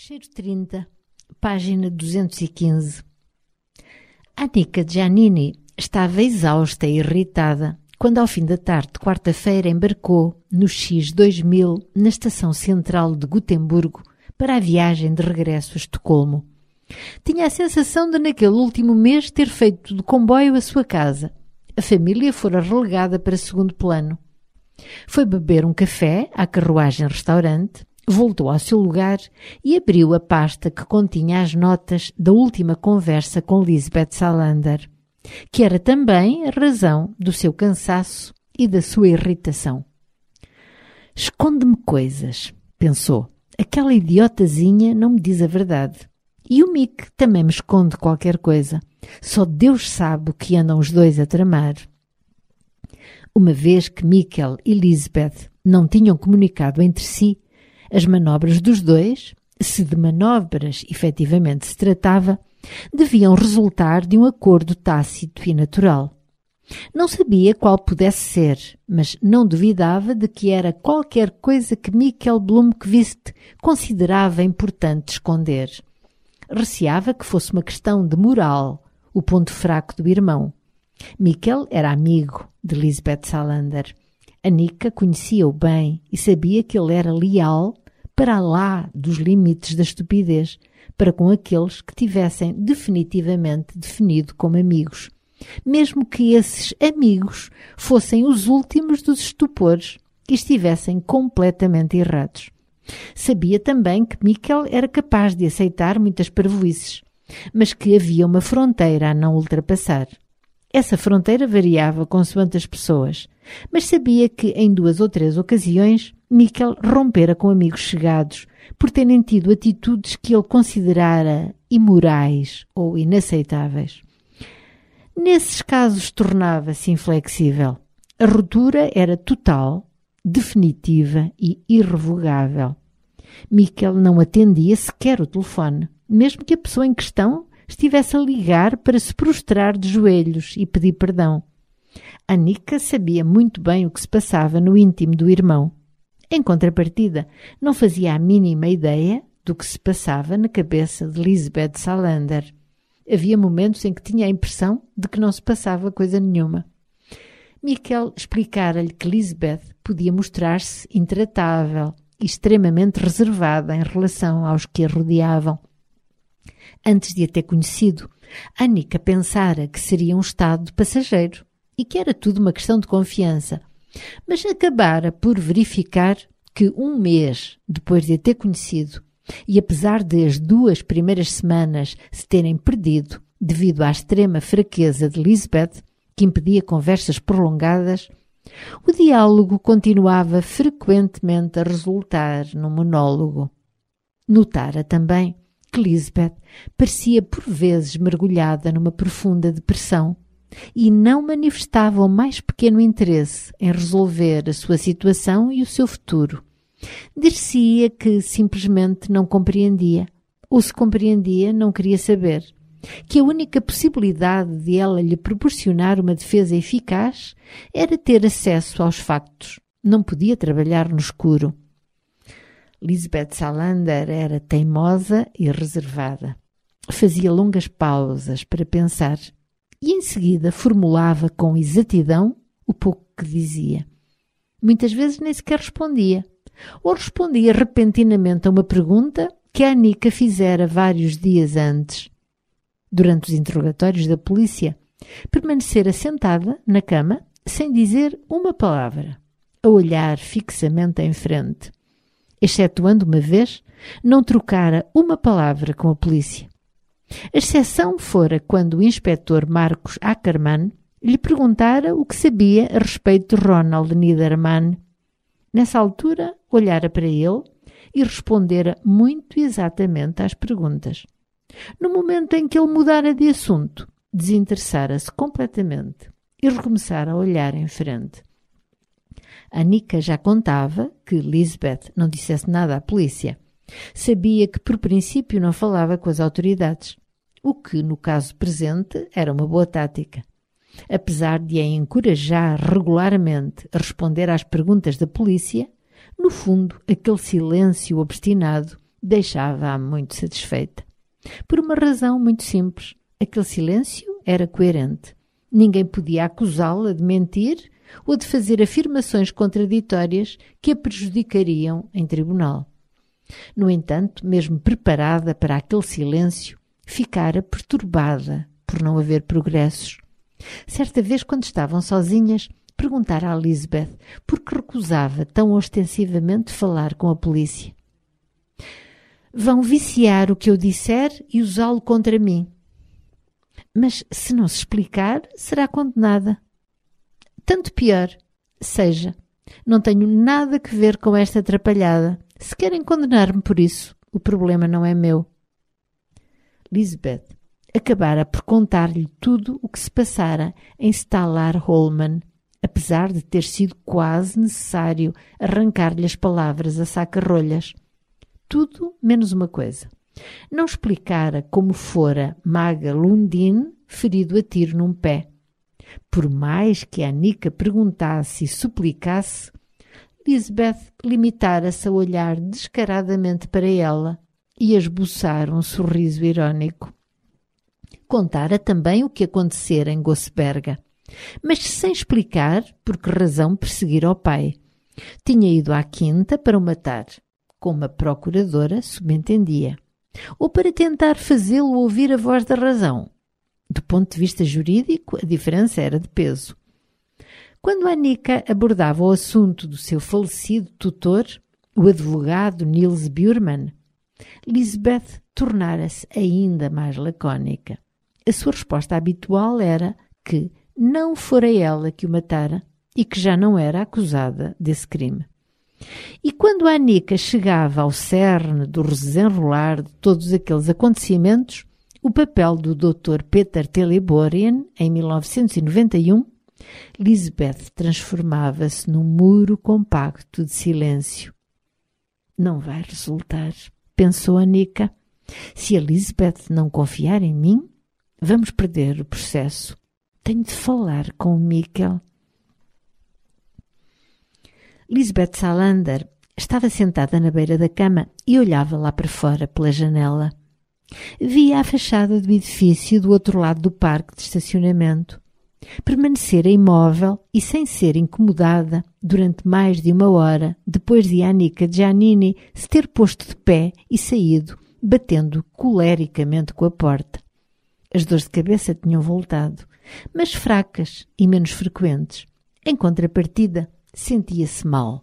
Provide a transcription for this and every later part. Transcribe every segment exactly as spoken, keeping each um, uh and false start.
Fecheiro trinta, página duzentos e quinze. Annika Giannini estava exausta e irritada quando, ao fim da tarde de quarta-feira, embarcou no X dois mil na estação central de Gotemburgo para a viagem de regresso a Estocolmo. Tinha a sensação de, naquele último mês, ter feito do comboio a sua casa. A família fora relegada para segundo plano. Foi beber um café à carruagem-restaurante, voltou ao seu lugar e abriu a pasta que continha as notas da última conversa com Lisbeth Salander, que era também a razão do seu cansaço e da sua irritação. Esconde-me coisas, pensou. Aquela idiotazinha não me diz a verdade. E o Mick também me esconde qualquer coisa. Só Deus sabe o que andam os dois a tramar. Uma vez que Mikkel e Lisbeth não tinham comunicado entre si as manobras dos dois, se de manobras efetivamente se tratava, deviam resultar de um acordo tácito e natural. Não sabia qual pudesse ser, mas não duvidava de que era qualquer coisa que Mikkel Blomqvist considerava importante esconder. Receava que fosse uma questão de moral, o ponto fraco do irmão. Mikkel era amigo de Lisbeth Salander. Annika conhecia-o bem e sabia que ele era leal para lá dos limites da estupidez, para com aqueles que tivessem definitivamente definido como amigos, mesmo que esses amigos fossem os últimos dos estupores e estivessem completamente errados. Sabia também que Mikkel era capaz de aceitar muitas parvoíces, mas que havia uma fronteira a não ultrapassar. Essa fronteira variava consoante as pessoas, mas sabia que em duas ou três ocasiões Mikkel rompera com amigos chegados por terem tido atitudes que ele considerara imorais ou inaceitáveis. Nesses casos tornava-se inflexível. A ruptura era total, definitiva e irrevogável. Mikkel não atendia sequer o telefone, mesmo que a pessoa em questão estivesse a ligar para se prostrar de joelhos e pedir perdão. Annika sabia muito bem o que se passava no íntimo do irmão. Em contrapartida, não fazia a mínima ideia do que se passava na cabeça de Lisbeth Salander. Havia momentos em que tinha a impressão de que não se passava coisa nenhuma. Mikkel explicara-lhe que Lisbeth podia mostrar-se intratável e extremamente reservada em relação aos que a rodeavam. Antes de a ter conhecido, Annika pensara que seria um estado passageiro e que era tudo uma questão de confiança, mas acabara por verificar que um mês depois de a ter conhecido, e apesar de as duas primeiras semanas se terem perdido devido à extrema fraqueza de Lisbeth, que impedia conversas prolongadas, o diálogo continuava frequentemente a resultar num monólogo. Notara também que Lisbeth parecia por vezes mergulhada numa profunda depressão e não manifestava o mais pequeno interesse em resolver a sua situação e o seu futuro. Dir-se-ia que simplesmente não compreendia, ou se compreendia, não queria saber, que a única possibilidade de ela lhe proporcionar uma defesa eficaz era ter acesso aos factos. Não podia trabalhar no escuro. Lisbeth Salander era teimosa e reservada. Fazia longas pausas para pensar e em seguida formulava com exatidão o pouco que dizia. Muitas vezes nem sequer respondia, ou respondia repentinamente a uma pergunta que a Annika fizera vários dias antes. Durante os interrogatórios da polícia, permanecera sentada na cama sem dizer uma palavra, a olhar fixamente em frente. Excetuando uma vez, não trocara uma palavra com a polícia. A exceção fora quando o inspetor Marcos Ackermann lhe perguntara o que sabia a respeito de Ronald Niedermann. Nessa altura, olhara para ele e respondera muito exatamente às perguntas. No momento em que ele mudara de assunto, desinteressara-se completamente e recomeçara a olhar em frente. Annika já contava que Lisbeth não dissesse nada à polícia. Sabia que, por princípio, não falava com as autoridades, o que, no caso presente, era uma boa tática. Apesar de a encorajar regularmente a responder às perguntas da polícia, no fundo, aquele silêncio obstinado deixava-a muito satisfeita. Por uma razão muito simples. Aquele silêncio era coerente. Ninguém podia acusá-la de mentir ou de fazer afirmações contraditórias que a prejudicariam em tribunal. No entanto, mesmo preparada para aquele silêncio, ficara perturbada por não haver progressos. Certa vez, quando estavam sozinhas, perguntara a Elizabeth por que recusava tão ostensivamente falar com a polícia. Vão viciar o que eu disser e usá-lo contra mim. Mas, se não se explicar, será condenada. Tanto pior. Seja, não tenho nada que ver com esta atrapalhada. Se querem condenar-me por isso, o problema não é meu. Elizabeth acabara por contar-lhe tudo o que se passara em Stalar Holman, apesar de ter sido quase necessário arrancar-lhe as palavras a saca-rolhas. Tudo menos uma coisa. Não explicara como fora Maga Lundin ferido a tiro num pé. Por mais que a Anika perguntasse e suplicasse, Elizabeth limitara-se a olhar descaradamente para ela e a esboçar um sorriso irónico. Contara também o que acontecera em Goseberga, mas sem explicar por que razão perseguira o pai. Tinha ido à quinta para o matar, como a procuradora subentendia, ou para tentar fazê-lo ouvir a voz da razão. Do ponto de vista jurídico, a diferença era de peso. Quando Anika abordava o assunto do seu falecido tutor, o advogado Niels Bjurman, Elizabeth tornara-se ainda mais lacónica. A sua resposta habitual era que não fora ela que o matara e que já não era acusada desse crime. E quando a Anika chegava ao cerne do desenrolar de todos aqueles acontecimentos, o papel do doutor Peter Teleborian, em mil novecentos e noventa e um, Elizabeth transformava-se num muro compacto de silêncio. Não vai resultar, pensou Anika. Se Elizabeth não confiar em mim, vamos perder o processo. Tenho de falar com o Mikkel. Elizabeth Salander estava sentada na beira da cama e olhava lá para fora pela janela. Via a fachada do edifício do outro lado do parque de estacionamento. Permanecera imóvel e sem ser incomodada durante mais de uma hora depois de Anika Giannini se ter posto de pé e saído, batendo colericamente com a porta. As dores de cabeça tinham voltado, mas fracas e menos frequentes. Em contrapartida, sentia-se mal.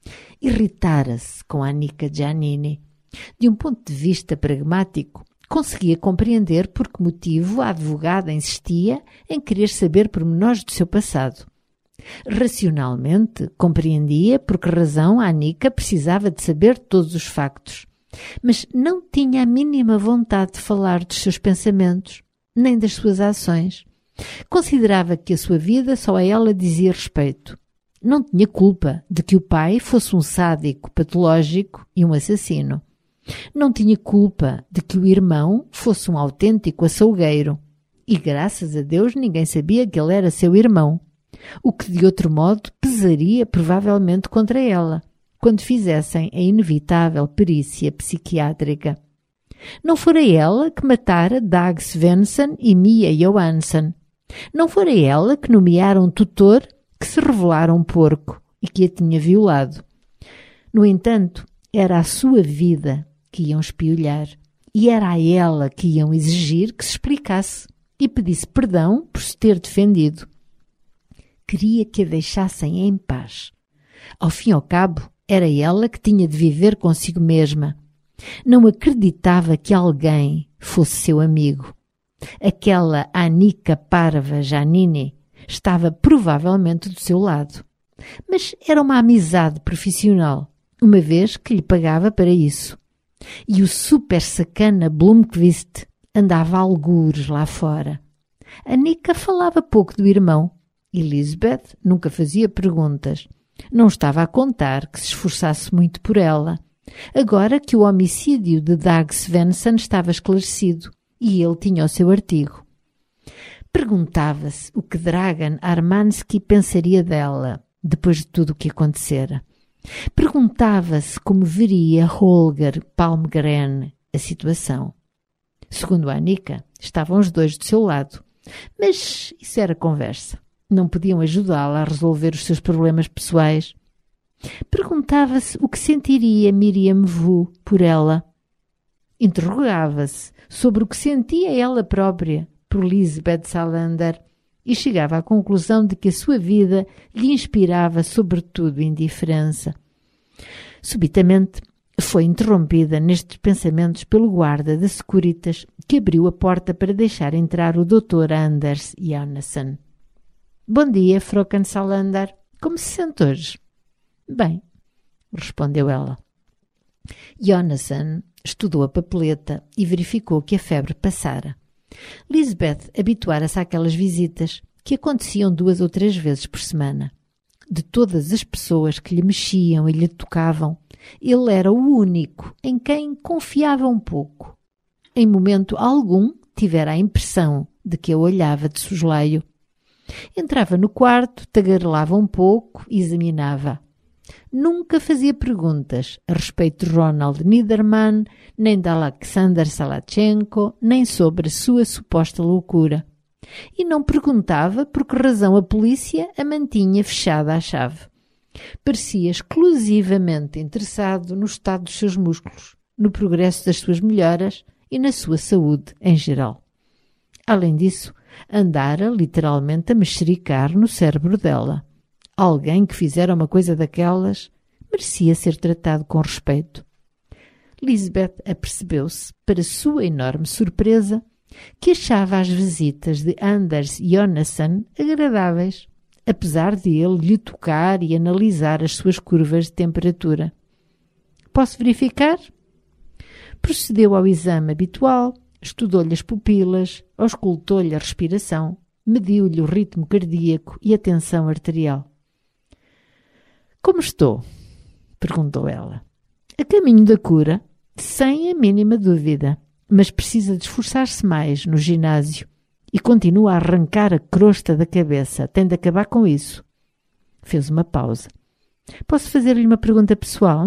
Irritara-se com Anika Giannini. De um ponto de vista pragmático, conseguia compreender por que motivo a advogada insistia em querer saber pormenores do seu passado. Racionalmente, compreendia por que razão a Anika precisava de saber todos os factos, mas não tinha a mínima vontade de falar dos seus pensamentos, nem das suas ações. Considerava que a sua vida só a ela dizia respeito. Não tinha culpa de que o pai fosse um sádico patológico e um assassino. Não tinha culpa de que o irmão fosse um autêntico açougueiro. E, graças a Deus, ninguém sabia que ele era seu irmão, o que de outro modo pesaria provavelmente contra ela, quando fizessem a inevitável perícia psiquiátrica. Não fora ela que matara Dag Svensson e Mia Johansson. Não fora ela que nomeara um tutor que se revelara um porco e que a tinha violado. No entanto, era a sua vida que iam espiolhar e era a ela que iam exigir que se explicasse e pedisse perdão por se ter defendido. Queria que a deixassem em paz. Ao fim e ao cabo, era ela que tinha de viver consigo mesma. Não acreditava que alguém fosse seu amigo. Aquela Anika Parva Giannini estava provavelmente do seu lado. Mas era uma amizade profissional, uma vez que lhe pagava para isso. E o super sacana Blomqvist andava a algures lá fora. Anika falava pouco do irmão. Elizabeth nunca fazia perguntas. Não estava a contar que se esforçasse muito por ela. Agora que o homicídio de Dag Svensson estava esclarecido e ele tinha o seu artigo. Perguntava-se o que Dragan Armansky pensaria dela depois de tudo o que acontecera. Perguntava-se como veria Holger Palmgren a situação. Segundo a Annika, estavam os dois do seu lado, mas isso era conversa. Não podiam ajudá-la a resolver os seus problemas pessoais. Perguntava-se o que sentiria Miriam Vu por ela. Interrogava-se sobre o que sentia ela própria por Lisbeth Salander e chegava à conclusão de que a sua vida lhe inspirava sobretudo indiferença. Subitamente foi interrompida nestes pensamentos pelo guarda da Securitas, que abriu a porta para deixar entrar o doutor Anders Jonassen. «Bom dia, Fröken Salander. Como se sente hoje?» «Bem», respondeu ela. Jonassen estudou a papeleta e verificou que a febre passara. Lisbeth habituara-se àquelas visitas, que aconteciam duas ou três vezes por semana. De todas as pessoas que lhe mexiam e lhe tocavam, ele era o único em quem confiava um pouco. Em momento algum tivera a impressão de que a olhava de soslaio. Entrava no quarto, tagarelava um pouco e examinava. Nunca fazia perguntas a respeito de Ronald Niedermann, nem de Alexander Salachenko, nem sobre a sua suposta loucura. E não perguntava por que razão a polícia a mantinha fechada à chave. Parecia exclusivamente interessado no estado dos seus músculos, no progresso das suas melhoras e na sua saúde em geral. Além disso, andara literalmente a mexericar no cérebro dela. Alguém que fizera uma coisa daquelas merecia ser tratado com respeito. Lisbeth apercebeu-se, para sua enorme surpresa, que achava as visitas de Anders Jonassen agradáveis, apesar de ele lhe tocar e analisar as suas curvas de temperatura. «Posso verificar?» Procedeu ao exame habitual, estudou-lhe as pupilas, auscultou-lhe a respiração, mediu-lhe o ritmo cardíaco e a tensão arterial. «Como estou?» perguntou ela. «A caminho da cura, sem a mínima dúvida, mas precisa de esforçar-se mais no ginásio e continua a arrancar a crosta da cabeça. Tem de acabar com isso.» Fez uma pausa. «Posso fazer-lhe uma pergunta pessoal?»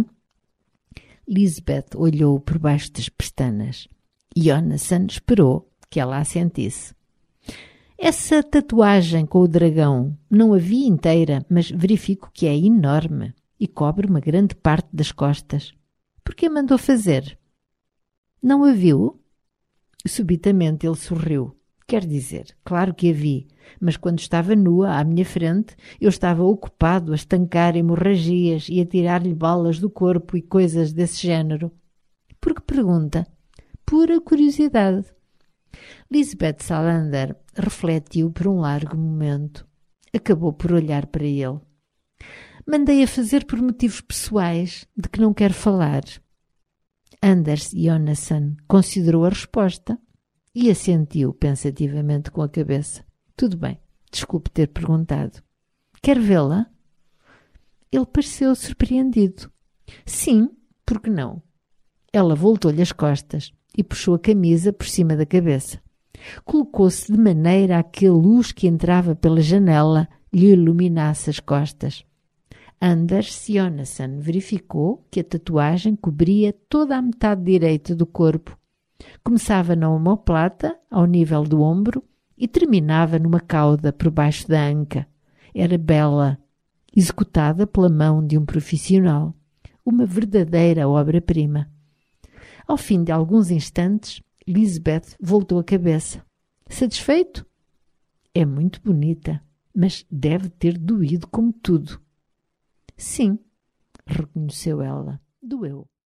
Lisbeth olhou por baixo das pestanas. Jonassen esperou que ela assentisse. «Essa tatuagem com o dragão não a vi inteira, mas verifico que é enorme e cobre uma grande parte das costas. Por que a mandou fazer?» «Não a viu?» Subitamente ele sorriu. «Quer dizer, claro que a vi, mas quando estava nua à minha frente, eu estava ocupado a estancar hemorragias e a tirar-lhe balas do corpo e coisas desse género.» «Por que pergunta?» «Pura curiosidade.» Lisbeth Salander refletiu por um largo momento. Acabou por olhar para ele. «Mandei-a fazer por motivos pessoais, de que não quero falar.» Anders Jonassen considerou a resposta e assentiu pensativamente com a cabeça. «Tudo bem, desculpe ter perguntado. Quer vê-la?» Ele pareceu surpreendido. «Sim, por que não?» Ela voltou-lhe as costas e puxou a camisa por cima da cabeça. Colocou-se de maneira a que a luz que entrava pela janela lhe iluminasse as costas. Anders Jonassen verificou que a tatuagem cobria toda a metade direita do corpo. Começava na omoplata, ao nível do ombro, e terminava numa cauda por baixo da anca. Era bela, executada pela mão de um profissional. Uma verdadeira obra-prima. Ao fim de alguns instantes, Lisbeth voltou a cabeça. «Satisfeito?» «É muito bonita, mas deve ter doído como tudo.» «Sim», reconheceu ela, «doeu.»